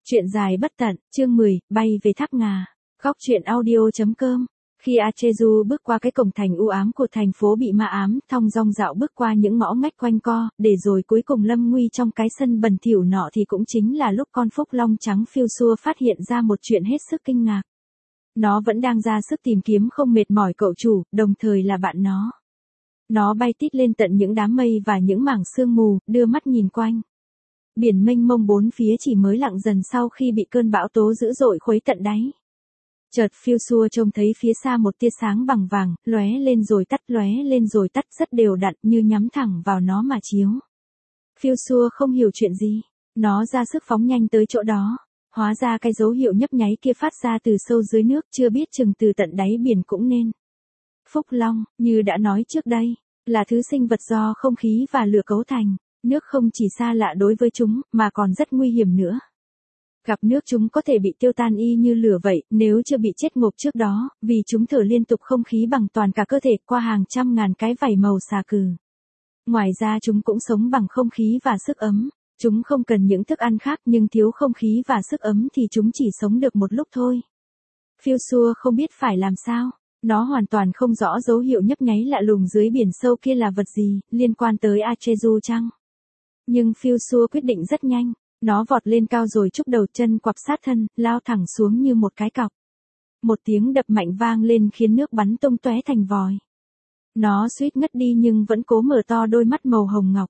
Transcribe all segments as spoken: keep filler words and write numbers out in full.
Chuyện dài bất tận, chương mười, bay về tháp ngà. Góc truyện audio.com. Khi Achezu bước qua cái cổng thành u ám của thành phố bị ma ám, thong dong dạo bước qua những ngõ ngách quanh co, để rồi cuối cùng lâm nguy trong cái sân bẩn thỉu nọ thì cũng chính là lúc con phúc long trắng phiêu xua phát hiện ra một chuyện hết sức kinh ngạc. Nó vẫn đang ra sức tìm kiếm không mệt mỏi cậu chủ, đồng thời là bạn nó. Nó bay tít lên tận những đám mây và những mảng sương mù, đưa mắt nhìn quanh. Biển mênh mông bốn phía chỉ mới lặng dần sau khi bị cơn bão tố dữ dội khuấy tận đáy. Chợt phiêu xua trông thấy phía xa một tia sáng bằng vàng, lóe lên rồi tắt, lóe lên rồi tắt rất đều đặn như nhắm thẳng vào nó mà chiếu. Phiêu xua không hiểu chuyện gì, nó ra sức phóng nhanh tới chỗ đó. Hóa ra cái dấu hiệu nhấp nháy kia phát ra từ sâu dưới nước, chưa biết chừng từ tận đáy biển cũng nên. Phúc Long, như đã nói trước đây, là thứ sinh vật do không khí và lửa cấu thành. Nước không chỉ xa lạ đối với chúng, mà còn rất nguy hiểm nữa. Gặp nước chúng có thể bị tiêu tan y như lửa vậy, nếu chưa bị chết ngộp trước đó, vì chúng thở liên tục không khí bằng toàn cả cơ thể qua hàng trăm ngàn cái vảy màu xà cừ. Ngoài ra chúng cũng sống bằng không khí và sức ấm. Chúng không cần những thức ăn khác nhưng thiếu không khí và sức ấm thì chúng chỉ sống được một lúc thôi. Phiêu xua không biết phải làm sao. Nó hoàn toàn không rõ dấu hiệu nhấp nháy lạ lùng dưới biển sâu kia là vật gì, liên quan tới Achezu chăng? Nhưng phiêu xua quyết định rất nhanh. Nó vọt lên cao rồi chúc đầu chân quặp sát thân, lao thẳng xuống như một cái cọc. Một tiếng đập mạnh vang lên khiến nước bắn tung tóe thành vòi. Nó suýt ngất đi nhưng vẫn cố mở to đôi mắt màu hồng ngọc.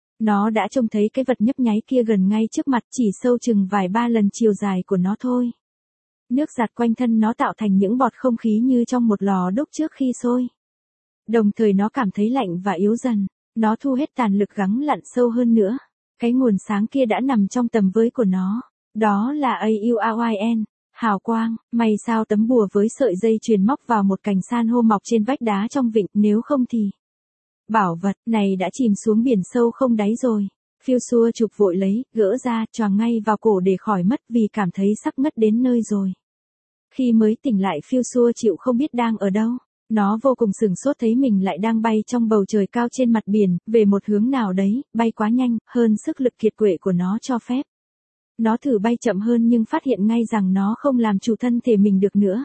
Nó đã trông thấy cái vật nhấp nháy kia gần ngay trước mặt, chỉ sâu chừng vài ba lần chiều dài của nó thôi. Nước giạt quanh thân nó tạo thành những bọt không khí như trong một lò đúc trước khi sôi. Đồng thời nó cảm thấy lạnh và yếu dần. Nó thu hết tàn lực gắng lặn sâu hơn nữa. Cái nguồn sáng kia đã nằm trong tầm với của nó. Đó là a u a y n, hào quang. May sao tấm bùa với sợi dây chuyền móc vào một cành san hô mọc trên vách đá trong vịnh, nếu không thì... Bảo vật này đã chìm xuống biển sâu không đáy rồi. Phiêu xua chụp vội lấy, gỡ ra, choàng ngay vào cổ để khỏi mất vì cảm thấy sắp ngất đến nơi rồi. Khi mới tỉnh lại phiêu xua chịu không biết đang ở đâu. Nó vô cùng sửng sốt thấy mình lại đang bay trong bầu trời cao trên mặt biển, về một hướng nào đấy, bay quá nhanh, hơn sức lực kiệt quệ của nó cho phép. Nó thử bay chậm hơn nhưng phát hiện ngay rằng nó không làm chủ thân thể mình được nữa.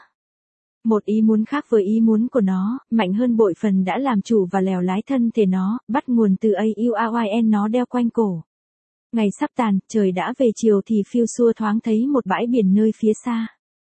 Một ý muốn khác với ý muốn của nó, mạnh hơn bội phần đã làm chủ và lèo lái thân thể nó, bắt nguồn từ a u a y n nó đeo quanh cổ. Ngày sắp tàn, trời đã về chiều thì phiêu xua thoáng thấy một bãi biển nơi phía xa.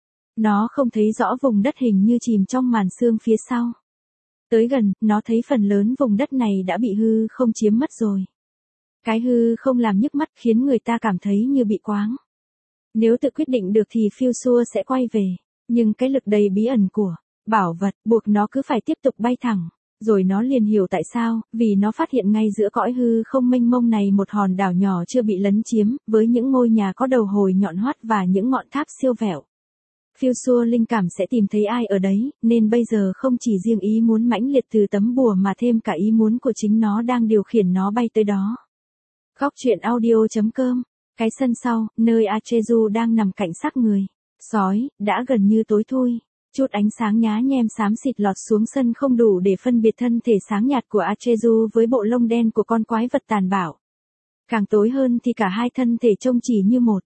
Nó không thấy rõ vùng đất hình như chìm trong màn sương phía sau. Tới gần, nó thấy phần lớn vùng đất này đã bị hư không chiếm mất rồi. Cái hư không làm nhức mắt khiến người ta cảm thấy như bị quáng. Nếu tự quyết định được thì phiêu xua sẽ quay về. Nhưng cái lực đầy bí ẩn của bảo vật buộc nó cứ phải tiếp tục bay thẳng. Rồi nó liền hiểu tại sao, vì nó phát hiện ngay giữa cõi hư không mênh mông này một hòn đảo nhỏ chưa bị lấn chiếm, với những ngôi nhà có đầu hồi nhọn hoắt và những ngọn tháp siêu vẹo. Phiêu xua linh cảm sẽ tìm thấy ai ở đấy, nên bây giờ không chỉ riêng ý muốn mãnh liệt từ tấm bùa mà thêm cả ý muốn của chính nó đang điều khiển nó bay tới đó. Góc truyện audio.com. Cái sân sau, nơi Achezu đang nằm cạnh xác người sói, đã gần như tối thui. Chút ánh sáng nhá nhem xám xịt lọt xuống sân không đủ để phân biệt thân thể sáng nhạt của Achezu với bộ lông đen của con quái vật tàn bạo. Càng tối hơn thì cả hai thân thể trông chỉ như một.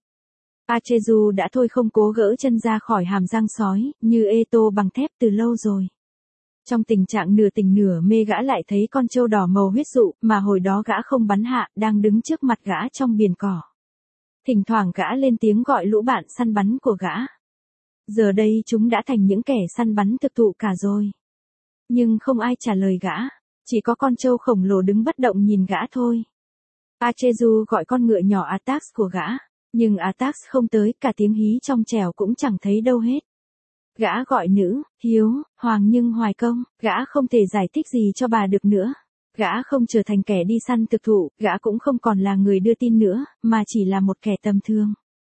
Achezu đã thôi không cố gỡ chân ra khỏi hàm răng sói, như ê tô bằng thép từ lâu rồi. Trong tình trạng nửa tỉnh nửa mê gã lại thấy con trâu đỏ màu huyết dụ, mà hồi đó gã không bắn hạ, đang đứng trước mặt gã trong biển cỏ. Thỉnh thoảng gã lên tiếng gọi lũ bạn săn bắn của gã. Giờ đây chúng đã thành những kẻ săn bắn thực thụ cả rồi. Nhưng không ai trả lời gã, chỉ có con trâu khổng lồ đứng bất động nhìn gã thôi. Achezu gọi con ngựa nhỏ Atax của gã. Nhưng Atax không tới, cả tiếng hí trong trẻo cũng chẳng thấy đâu hết. Gã gọi nữ, hiếu, hoàng nhưng hoài công, gã không thể giải thích gì cho bà được nữa. Gã không trở thành kẻ đi săn thực thụ, gã cũng không còn là người đưa tin nữa, mà chỉ là một kẻ tầm thường.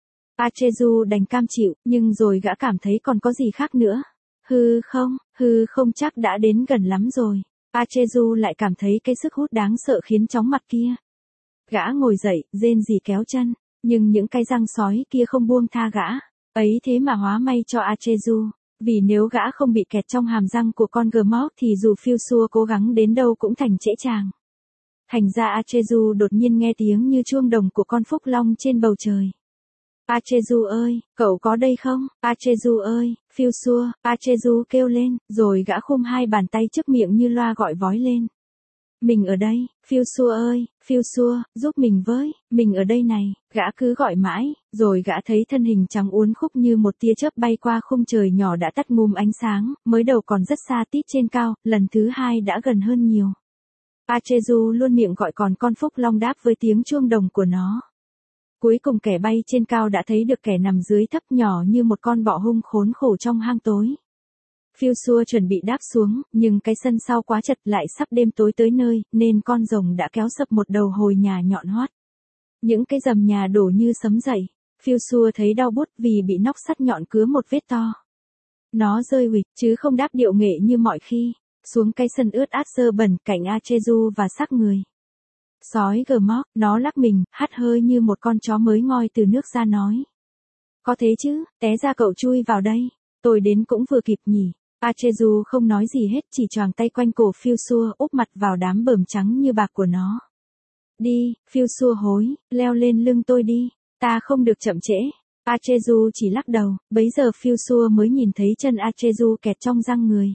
Achezu đành cam chịu, nhưng rồi gã cảm thấy còn có gì khác nữa. Hư không, hư không chắc đã đến gần lắm rồi. Achezu lại cảm thấy cái sức hút đáng sợ khiến chóng mặt kia. Gã ngồi dậy, rên rỉ kéo chân. Nhưng những cái răng sói kia không buông tha gã. Ấy thế mà hóa may cho Achezu. Vì nếu gã không bị kẹt trong hàm răng của con Gmork thì dù phiêu xua cố gắng đến đâu cũng thành trễ tràng. Thành ra Achezu đột nhiên nghe tiếng như chuông đồng của con phúc long trên bầu trời. Achezu ơi, cậu có đây không? Achezu ơi, phiêu xua, Achezu kêu lên, rồi gã khum hai bàn tay trước miệng như loa gọi vói lên. Mình ở đây, phiêu xua ơi, phiêu xua, giúp mình với, mình ở đây này, gã cứ gọi mãi, rồi gã thấy thân hình trắng uốn khúc như một tia chớp bay qua khung trời nhỏ đã tắt ngùm ánh sáng, mới đầu còn rất xa tít trên cao, lần thứ hai đã gần hơn nhiều. Achezu luôn miệng gọi còn con Phúc Long đáp với tiếng chuông đồng của nó. Cuối cùng kẻ bay trên cao đã thấy được kẻ nằm dưới thấp nhỏ như một con bọ hung khốn khổ trong hang tối. Phiêu xua chuẩn bị đáp xuống, nhưng cái sân sau quá chật lại sắp đêm tối tới nơi, nên con rồng đã kéo sập một đầu hồi nhà nhọn hoắt. Những cái rầm nhà đổ như sấm dậy. Phiêu xua thấy đau bút vì bị nóc sắt nhọn cứa một vết to. Nó rơi huỵch chứ không đáp điệu nghệ như mọi khi, xuống cái sân ướt át sơ bẩn cạnh Achezu và xác người. Sói gờ móc, nó lắc mình, hắt hơi như một con chó mới ngoi từ nước ra nói. Có thế chứ, té ra cậu chui vào đây, tôi đến cũng vừa kịp nhỉ. Achezu không nói gì hết, chỉ choàng tay quanh cổ phiêu xua úp mặt vào đám bờm trắng như bạc của nó. Đi, phiêu xua hối, leo lên lưng tôi đi, ta không được chậm trễ. Achezu chỉ lắc đầu, bấy giờ phiêu xua mới nhìn thấy chân Achezu kẹt trong răng người.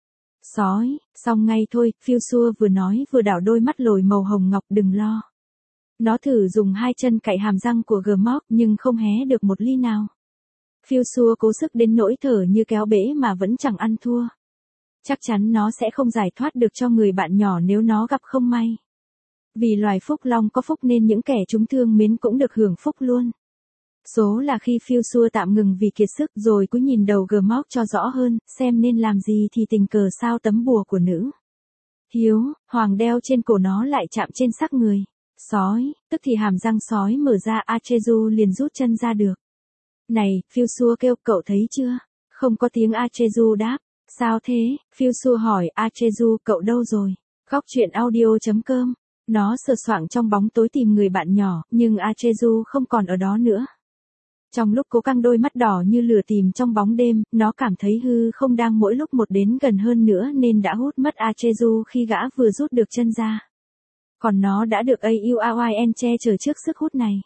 Sói, xong ngay thôi, phiêu xua vừa nói vừa đảo đôi mắt lồi màu hồng ngọc đừng lo. Nó thử dùng hai chân cạy hàm răng của Gmok nhưng không hé được một ly nào. Phiêu xua cố sức đến nỗi thở như kéo bể mà vẫn chẳng ăn thua. Chắc chắn nó sẽ không giải thoát được cho người bạn nhỏ nếu nó gặp không may. Vì loài Phúc Long có phúc nên những kẻ chúng thương mến cũng được hưởng phúc luôn. Số là khi phiêu xua tạm ngừng vì kiệt sức rồi cúi nhìn đầu Gmok cho rõ hơn, xem nên làm gì thì tình cờ sao tấm bùa của nữ hiếu hoàng đeo trên cổ nó lại chạm trên xác người. Sói, tức thì hàm răng sói mở ra, Achezu liền rút chân ra được. Này, phiêu xua kêu, cậu thấy chưa? Không có tiếng Achezu đáp. Sao thế? Phiêu xua hỏi, Achezu cậu đâu rồi? Góc truyện audio chấm com. Nó sờ soạng trong bóng tối tìm người bạn nhỏ, nhưng Achezu không còn ở đó nữa. Trong lúc cố căng đôi mắt đỏ như lửa tìm trong bóng đêm, nó cảm thấy hư không đang mỗi lúc một đến gần hơn nữa nên đã hút mất Achezu khi gã vừa rút được chân ra. Còn nó đã được Aoyn che chở trước sức hút này.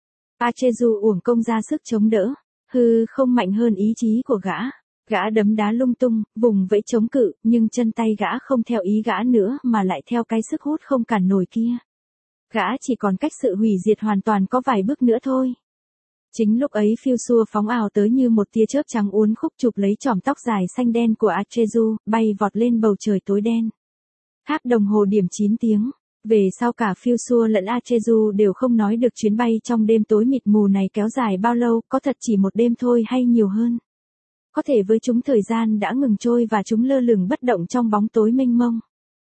Achezu uổng công ra sức chống đỡ, hư không mạnh hơn ý chí của gã. Gã đấm đá lung tung, vùng vẫy chống cự, nhưng chân tay gã không theo ý gã nữa mà lại theo cái sức hút không cản nổi kia. Gã chỉ còn cách sự hủy diệt hoàn toàn có vài bước nữa thôi. Chính lúc ấy phiêu xua phóng ào tới như một tia chớp trắng uốn khúc chụp lấy chòm tóc dài xanh đen của Achezu, bay vọt lên bầu trời tối đen. Tháp đồng hồ điểm chín tiếng. Về sau cả phiêu xua lẫn Achezu đều không nói được chuyến bay trong đêm tối mịt mù này kéo dài bao lâu, có thật chỉ một đêm thôi hay nhiều hơn. Có thể với chúng thời gian đã ngừng trôi và chúng lơ lửng bất động trong bóng tối mênh mông.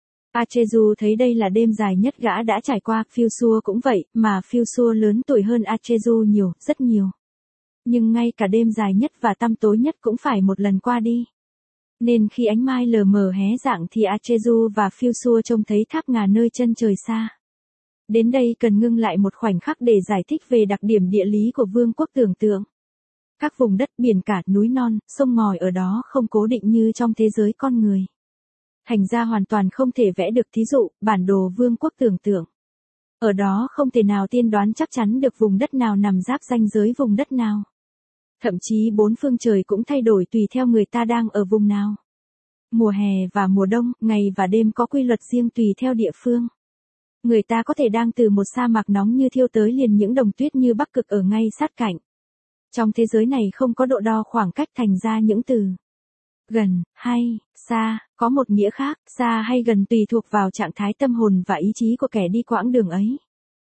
Achezu thấy đây là đêm dài nhất gã đã trải qua, phiêu xua cũng vậy, mà phiêu xua lớn tuổi hơn Achezu nhiều, rất nhiều. Nhưng ngay cả đêm dài nhất và tăm tối nhất cũng phải một lần qua đi. Nên khi ánh mai lờ mờ hé rạng thì Achezu và phiêu xua trông thấy tháp ngà nơi chân trời xa. Đến đây cần ngưng lại một khoảnh khắc để giải thích về đặc điểm địa lý của vương quốc tưởng tượng. Các vùng đất biển cả, núi non, sông ngòi ở đó không cố định như trong thế giới con người. Thành ra hoàn toàn không thể vẽ được thí dụ, bản đồ vương quốc tưởng tượng. Ở đó không thể nào tiên đoán chắc chắn được vùng đất nào nằm giáp ranh giới vùng đất nào. Thậm chí bốn phương trời cũng thay đổi tùy theo người ta đang ở vùng nào. Mùa hè và mùa đông, ngày và đêm có quy luật riêng tùy theo địa phương. Người ta có thể đang từ một sa mạc nóng như thiêu tới liền những đồng tuyết như Bắc Cực ở ngay sát cạnh. Trong thế giới này không có độ đo khoảng cách, thành ra những từ gần, hay, xa, có một nghĩa khác, xa hay gần tùy thuộc vào trạng thái tâm hồn và ý chí của kẻ đi quãng đường ấy.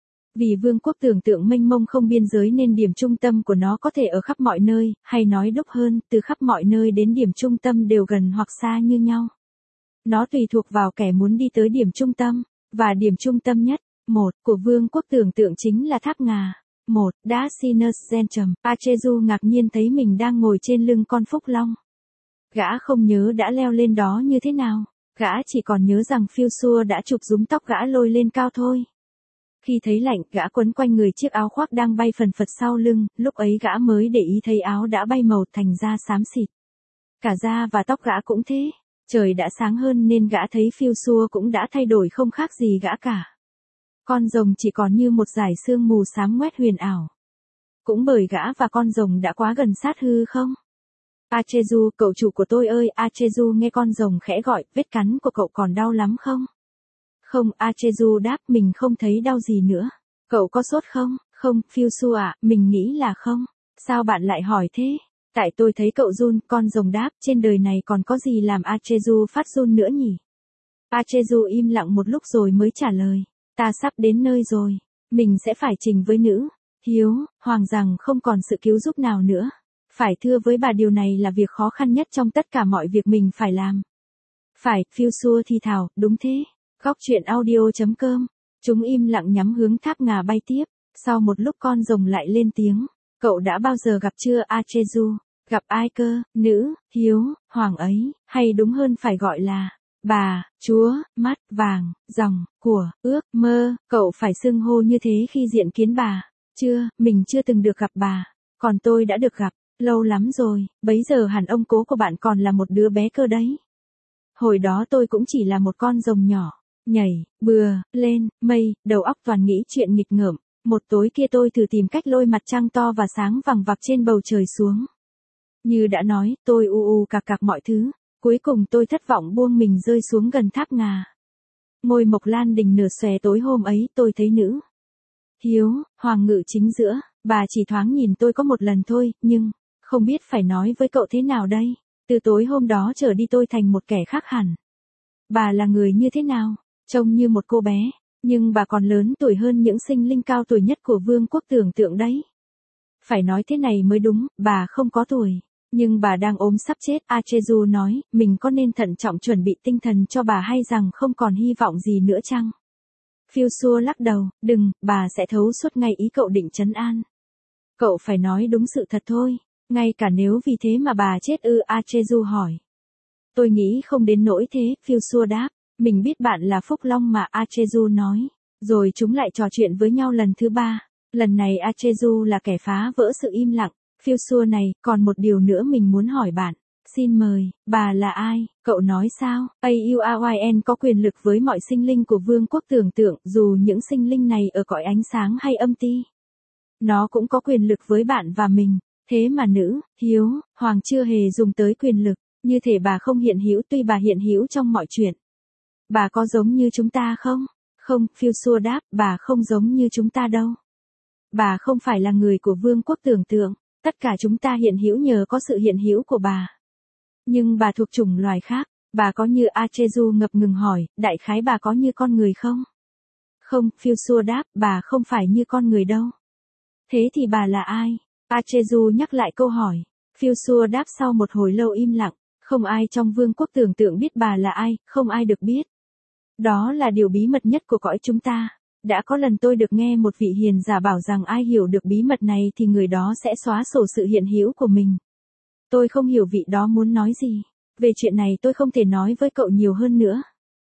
Vì vương quốc tưởng tượng mênh mông không biên giới nên điểm trung tâm của nó có thể ở khắp mọi nơi, hay nói đúc hơn, từ khắp mọi nơi đến điểm trung tâm đều gần hoặc xa như nhau. Nó tùy thuộc vào kẻ muốn đi tới điểm trung tâm, và điểm trung tâm nhất, một, của vương quốc tưởng tượng chính là tháp ngà. Một, đã Sinus Gentrum, Achezu ngạc nhiên thấy mình đang ngồi trên lưng con Phúc Long. Gã không nhớ đã leo lên đó như thế nào, gã chỉ còn nhớ rằng phiêu xua đã chụp rúm tóc gã lôi lên cao thôi. Khi thấy lạnh, gã quấn quanh người chiếc áo khoác đang bay phần phật sau lưng, lúc ấy gã mới để ý thấy áo đã bay màu thành da xám xịt. Cả da và tóc gã cũng thế, trời đã sáng hơn nên gã thấy phiêu xua cũng đã thay đổi không khác gì gã cả. Con rồng chỉ còn như một dải sương mù xám ngoét huyền ảo. Cũng bởi gã và con rồng đã quá gần sát hư không? Achezu, cậu chủ của tôi ơi, Achezu nghe con rồng khẽ gọi, vết cắn của cậu còn đau lắm không? Không, Achezu đáp, mình không thấy đau gì nữa. Cậu có sốt không? Không, Fusu à, mình nghĩ là không. Sao bạn lại hỏi thế? Tại tôi thấy cậu run, con rồng đáp, trên đời này còn có gì làm Achezu phát run nữa nhỉ? Achezu im lặng một lúc rồi mới trả lời. Ta sắp đến nơi rồi. Mình sẽ phải trình với nữ hiếu hoàng rằng không còn sự cứu giúp nào nữa. Phải thưa với bà điều này là việc khó khăn nhất trong tất cả mọi việc mình phải làm. Phải, Fusu thì thào, đúng thế. Góc truyện audio.com. Chúng im lặng nhắm hướng tháp ngà bay tiếp. Sau một lúc con rồng lại lên tiếng. Cậu đã bao giờ gặp chưa Achezu? Gặp ai cơ, nữ hiếu hoàng ấy, hay đúng hơn phải gọi là bà, chúa, mắt, vàng, dòng, của, ước, mơ, cậu phải xưng hô như thế khi diện kiến bà. Chưa, mình chưa từng được gặp bà. Còn tôi đã được gặp, lâu lắm rồi, bấy giờ hẳn ông cố của bạn còn là một đứa bé cơ đấy. Hồi đó tôi cũng chỉ là một con rồng nhỏ, nhảy, bừa, lên, mây, đầu óc toàn nghĩ chuyện nghịch ngợm. Một tối kia tôi thử tìm cách lôi mặt trăng to và sáng vằng vặc trên bầu trời xuống. Như đã nói, tôi u u cạc cạc mọi thứ. Cuối cùng tôi thất vọng buông mình rơi xuống gần tháp ngà. Ngôi Mộc Lan Đình nửa xòe tối hôm ấy tôi thấy nữ hiếu hoàng ngự chính giữa. Bà chỉ thoáng nhìn tôi có một lần thôi, nhưng không biết phải nói với cậu thế nào đây. Từ tối hôm đó trở đi tôi thành một kẻ khác hẳn. Bà là người như thế nào? Trông như một cô bé, nhưng bà còn lớn tuổi hơn những sinh linh cao tuổi nhất của vương quốc tưởng tượng đấy. Phải nói thế này mới đúng, bà không có tuổi. Nhưng bà đang ốm sắp chết, Achezu nói, mình có nên thận trọng chuẩn bị tinh thần cho bà hay rằng không còn hy vọng gì nữa chăng? Fusu lắc đầu, đừng, bà sẽ thấu suốt ngay ý cậu định trấn an. Cậu phải nói đúng sự thật thôi, ngay cả nếu vì thế mà bà chết ư, Achezu hỏi. Tôi nghĩ không đến nỗi thế, Fusu đáp, mình biết bạn là Phúc Long mà, Achezu nói. Rồi chúng lại trò chuyện với nhau lần thứ ba. Lần này Achezu là kẻ phá vỡ sự im lặng. Fusu này, còn một điều nữa mình muốn hỏi bạn. Xin mời, bà là ai? Cậu nói sao? a u a y en có quyền lực với mọi sinh linh của vương quốc tưởng tượng, dù những sinh linh này ở cõi ánh sáng hay âm ti. Nó cũng có quyền lực với bạn và mình. Thế mà nữ hiếu hoàng chưa hề dùng tới quyền lực. Như thể bà không hiện hữu, tuy bà hiện hữu trong mọi chuyện. Bà có giống như chúng ta không? Không, Fusu đáp, bà không giống như chúng ta đâu. Bà không phải là người của vương quốc tưởng tượng. Tất cả chúng ta hiện hữu nhờ có sự hiện hữu của bà. Nhưng bà thuộc chủng loài khác. Bà có như Achezu ngập ngừng hỏi, đại khái bà có như con người không? Không, Fusu đáp, bà không phải như con người đâu. Thế thì bà là ai? Achezu nhắc lại câu hỏi. Fusu đáp sau một hồi lâu im lặng, không ai trong vương quốc tưởng tượng biết bà là ai, không ai được biết. Đó là điều bí mật nhất của cõi chúng ta. Đã có lần tôi được nghe một vị hiền giả bảo rằng ai hiểu được bí mật này thì người đó sẽ xóa sổ sự hiện hữu của mình. Tôi không hiểu vị đó muốn nói gì. Về chuyện này tôi không thể nói với cậu nhiều hơn nữa.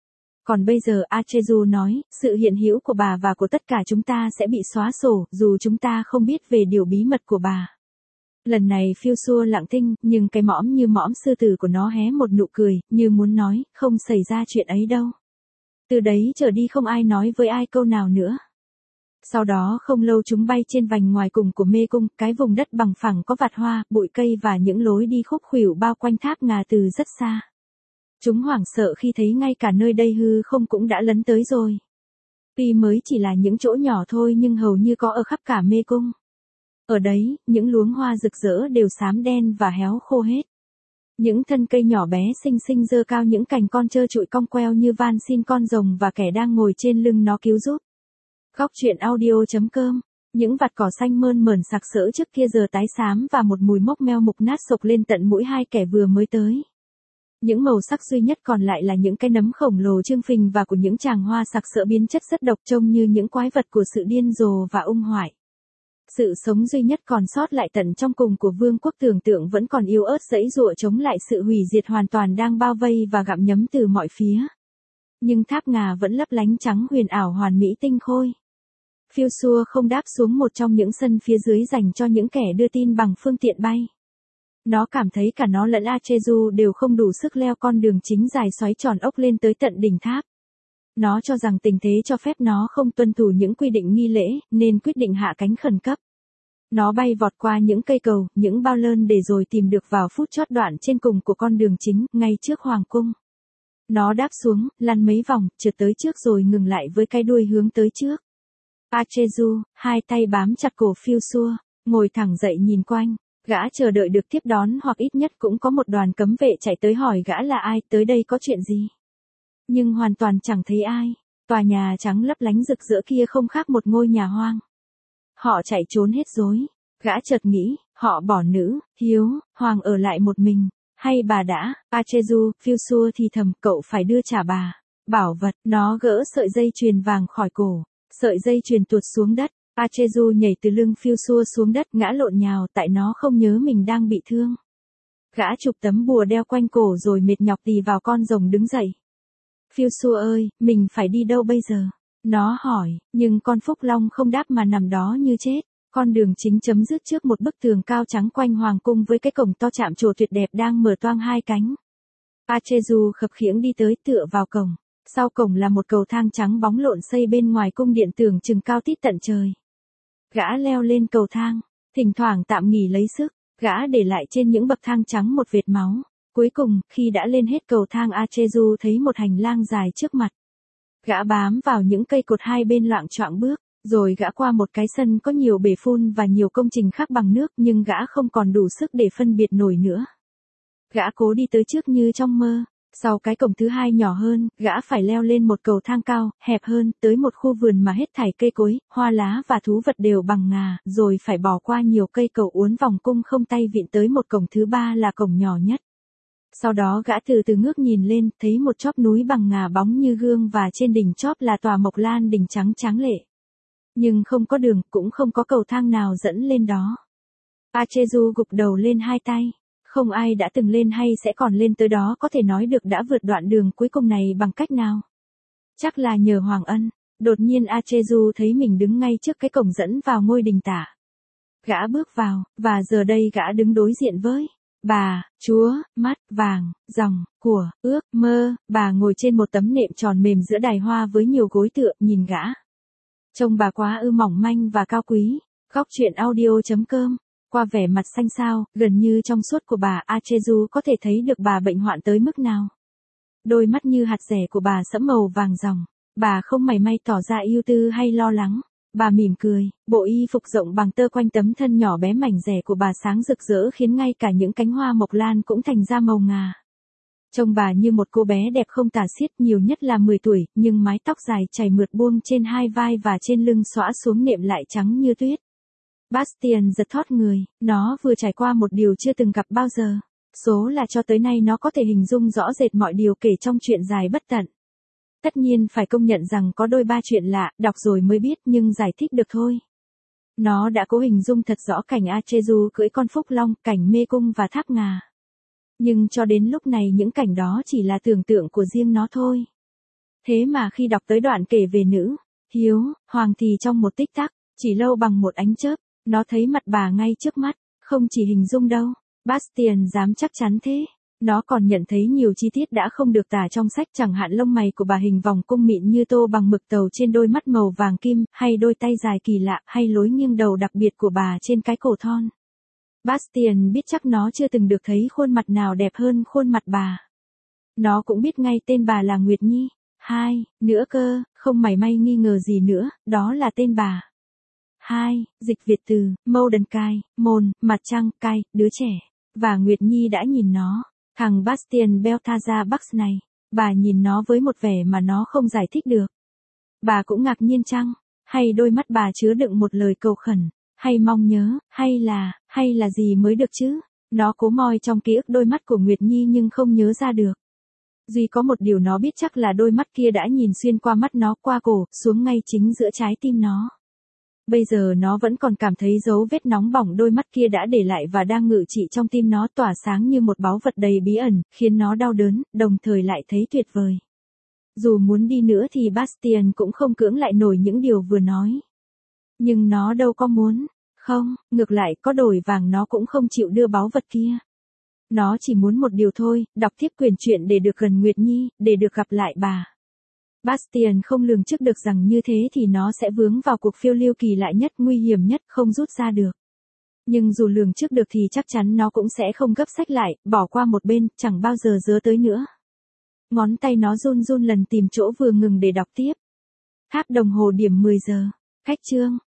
Còn bây giờ Achezu nói, sự hiện hữu của bà và của tất cả chúng ta sẽ bị xóa sổ, dù chúng ta không biết về điều bí mật của bà. Lần này Fusu lặng thinh, nhưng cái mõm như mõm sư tử của nó hé một nụ cười, như muốn nói, không xảy ra chuyện ấy đâu. Từ đấy trở đi không ai nói với ai câu nào nữa. Sau đó không lâu chúng bay trên vành ngoài cùng của mê cung, cái vùng đất bằng phẳng có vạt hoa, bụi cây và những lối đi khúc khuỷu bao quanh tháp ngà từ rất xa. Chúng hoảng sợ khi thấy ngay cả nơi đây hư không cũng đã lấn tới rồi. Tuy mới chỉ là những chỗ nhỏ thôi nhưng hầu như có ở khắp cả mê cung. Ở đấy, những luống hoa rực rỡ đều xám đen và héo khô hết. Những thân cây nhỏ bé xinh xinh giơ cao những cành con trơ trụi cong queo như van xin con rồng và kẻ đang ngồi trên lưng nó cứu giúp. Góc truyện audio.com. Những vạt cỏ xanh mơn mởn sặc sỡ trước kia giờ tái xám và một mùi mốc meo mục nát sộc lên tận mũi hai kẻ vừa mới tới. Những màu sắc duy nhất còn lại là những cái nấm khổng lồ trương phình và của những tràng hoa sặc sỡ biến chất rất độc trông như những quái vật của sự điên rồ và ung hoại. Sự sống duy nhất còn sót lại tận trong cùng của vương quốc tưởng tượng vẫn còn yếu ớt giãy giụa chống lại sự hủy diệt hoàn toàn đang bao vây và gặm nhấm từ mọi phía. Nhưng tháp ngà vẫn lấp lánh trắng huyền ảo hoàn mỹ tinh khôi. Fusu không đáp xuống một trong những sân phía dưới dành cho những kẻ đưa tin bằng phương tiện bay. Nó cảm thấy cả nó lẫn Achezu đều không đủ sức leo con đường chính dài xoáy tròn ốc lên tới tận đỉnh tháp. Nó cho rằng tình thế cho phép nó không tuân thủ những quy định nghi lễ, nên quyết định hạ cánh khẩn cấp. Nó bay vọt qua những cây cầu, những bao lơn để rồi tìm được vào phút chót đoạn trên cùng của con đường chính, ngay trước hoàng cung. Nó đáp xuống, lăn mấy vòng, trượt tới trước rồi ngừng lại với cái đuôi hướng tới trước. Achezu, hai tay bám chặt cổ phiêu xua, ngồi thẳng dậy nhìn quanh. Gã chờ đợi được tiếp đón hoặc ít nhất cũng có một đoàn cấm vệ chạy tới hỏi gã là ai, tới đây có chuyện gì. Nhưng hoàn toàn chẳng thấy ai. Tòa nhà trắng lấp lánh rực rỡ kia không khác một ngôi nhà hoang. Họ chạy trốn hết rối. Gã chợt nghĩ, họ bỏ nữ, hiếu, hoàng ở lại một mình. Hay bà đã, Achezu, phiêu xua thì thầm, cậu phải đưa trả bà. Bảo vật, nó gỡ sợi dây chuyền vàng khỏi cổ. Sợi dây chuyền tuột xuống đất. Achezu nhảy từ lưng phiêu xua xuống đất, ngã lộn nhào tại nó không nhớ mình đang bị thương. Gã chụp tấm bùa đeo quanh cổ rồi mệt nhọc tì vào con rồng đứng dậy. Phiêu xua ơi, mình phải đi đâu bây giờ? Nó hỏi, nhưng con Phúc Long không đáp mà nằm đó như chết. Con đường chính chấm dứt trước một bức tường cao trắng quanh hoàng cung với cái cổng to chạm trổ tuyệt đẹp đang mở toang hai cánh. Achezu khập khiễng đi tới tựa vào cổng. Sau cổng là một cầu thang trắng bóng lộn xây bên ngoài cung điện tưởng chừng cao tít tận trời. Gã leo lên cầu thang, thỉnh thoảng tạm nghỉ lấy sức, gã để lại trên những bậc thang trắng một vệt máu. Cuối cùng, khi đã lên hết cầu thang, Achezu thấy một hành lang dài trước mặt. Gã bám vào những cây cột hai bên loạng choạng bước, rồi gã qua một cái sân có nhiều bể phun và nhiều công trình khác bằng nước, nhưng gã không còn đủ sức để phân biệt nổi nữa. Gã cố đi tới trước như trong mơ. Sau cái cổng thứ hai nhỏ hơn, gã phải leo lên một cầu thang cao, hẹp hơn, tới một khu vườn mà hết thảy cây cối, hoa lá và thú vật đều bằng ngà, rồi phải bỏ qua nhiều cây cầu uốn vòng cung không tay vịn tới một cổng thứ ba là cổng nhỏ nhất. Sau đó gã từ từ ngước nhìn lên, thấy một chóp núi bằng ngà bóng như gương và trên đỉnh chóp là tòa Mộc Lan đỉnh trắng tráng lệ. Nhưng không có đường, cũng không có cầu thang nào dẫn lên đó. Achezu gục đầu lên hai tay. Không ai đã từng lên hay sẽ còn lên tới đó có thể nói được đã vượt đoạn đường cuối cùng này bằng cách nào. Chắc là nhờ Hoàng Ân. Đột nhiên Achezu thấy mình đứng ngay trước cái cổng dẫn vào ngôi đình tả. Gã bước vào, và giờ đây gã đứng đối diện với bà, chúa, mắt, vàng, dòng, của, ước, mơ. Bà ngồi trên một tấm nệm tròn mềm giữa đài hoa với nhiều gối tựa, nhìn gã. Trông bà quá ư mỏng manh và cao quý. Góc truyện audio chấm com. Qua vẻ mặt xanh xao, gần như trong suốt của bà, Achezu có thể thấy được bà bệnh hoạn tới mức nào. Đôi mắt như hạt dẻ của bà sẫm màu vàng ròng. Bà không mảy may tỏ ra ưu tư hay lo lắng. Bà mỉm cười, bộ y phục rộng bằng tơ quanh tấm thân nhỏ bé mảnh dẻ của bà sáng rực rỡ khiến ngay cả những cánh hoa mộc lan cũng thành ra màu ngà. Trông bà như một cô bé đẹp không tả xiết, nhiều nhất là mười tuổi, nhưng mái tóc dài chảy mượt buông trên hai vai và trên lưng xõa xuống nệm lại trắng như tuyết. Bastian giật thót người, nó vừa trải qua một điều chưa từng gặp bao giờ. Số là cho tới nay nó có thể hình dung rõ rệt mọi điều kể trong chuyện dài bất tận. Tất nhiên phải công nhận rằng có đôi ba chuyện lạ, đọc rồi mới biết nhưng giải thích được thôi. Nó đã cố hình dung thật rõ cảnh Achezu cưỡi con Phúc Long, cảnh mê cung và tháp ngà. Nhưng cho đến lúc này những cảnh đó chỉ là tưởng tượng của riêng nó thôi. Thế mà khi đọc tới đoạn kể về nữ, hiếu, hoàng thì trong một tích tắc, chỉ lâu bằng một ánh chớp, nó thấy mặt bà ngay trước mắt, không chỉ hình dung đâu. Bastian dám chắc chắn thế. Nó còn nhận thấy nhiều chi tiết đã không được tả trong sách, chẳng hạn lông mày của bà hình vòng cung mịn như tô bằng mực tàu trên đôi mắt màu vàng kim, hay đôi tay dài kỳ lạ, hay lối nghiêng đầu đặc biệt của bà trên cái cổ thon. Bastian biết chắc nó chưa từng được thấy khuôn mặt nào đẹp hơn khuôn mặt bà. Nó cũng biết ngay tên bà là Nguyệt Nhi. Hai, nữa cơ, không mảy may nghi ngờ gì nữa, đó là tên bà. Hai, dịch Việt từ, Moudenkai, môn, mặt trăng, cai, đứa trẻ. Và Nguyệt Nhi đã nhìn nó. Thằng Bastian Belthaza Bax này, bà nhìn nó với một vẻ mà nó không giải thích được. Bà cũng ngạc nhiên chăng? Hay đôi mắt bà chứa đựng một lời cầu khẩn, hay mong nhớ, hay là, hay là gì mới được chứ? Nó cố moi trong ký ức đôi mắt của Nguyệt Nhi nhưng không nhớ ra được. Duy có một điều nó biết chắc là đôi mắt kia đã nhìn xuyên qua mắt nó, qua cổ, xuống ngay chính giữa trái tim nó. Bây giờ nó vẫn còn cảm thấy dấu vết nóng bỏng đôi mắt kia đã để lại và đang ngự trị trong tim nó, tỏa sáng như một báu vật đầy bí ẩn, khiến nó đau đớn, đồng thời lại thấy tuyệt vời. Dù muốn đi nữa thì Bastian cũng không cưỡng lại nổi những điều vừa nói. Nhưng nó đâu có muốn. Không, ngược lại, có đổi vàng nó cũng không chịu đưa báu vật kia. Nó chỉ muốn một điều thôi, đọc tiếp quyển truyện để được gần Nguyệt Nhi, để được gặp lại bà. Bastian không lường trước được rằng như thế thì nó sẽ vướng vào cuộc phiêu lưu kỳ lạ nhất, nguy hiểm nhất, không rút ra được. Nhưng dù lường trước được thì chắc chắn nó cũng sẽ không gấp sách lại, bỏ qua một bên, chẳng bao giờ dớ tới nữa. Ngón tay nó run run lần tìm chỗ vừa ngừng để đọc tiếp. Tháp đồng hồ điểm mười giờ. Khách trương.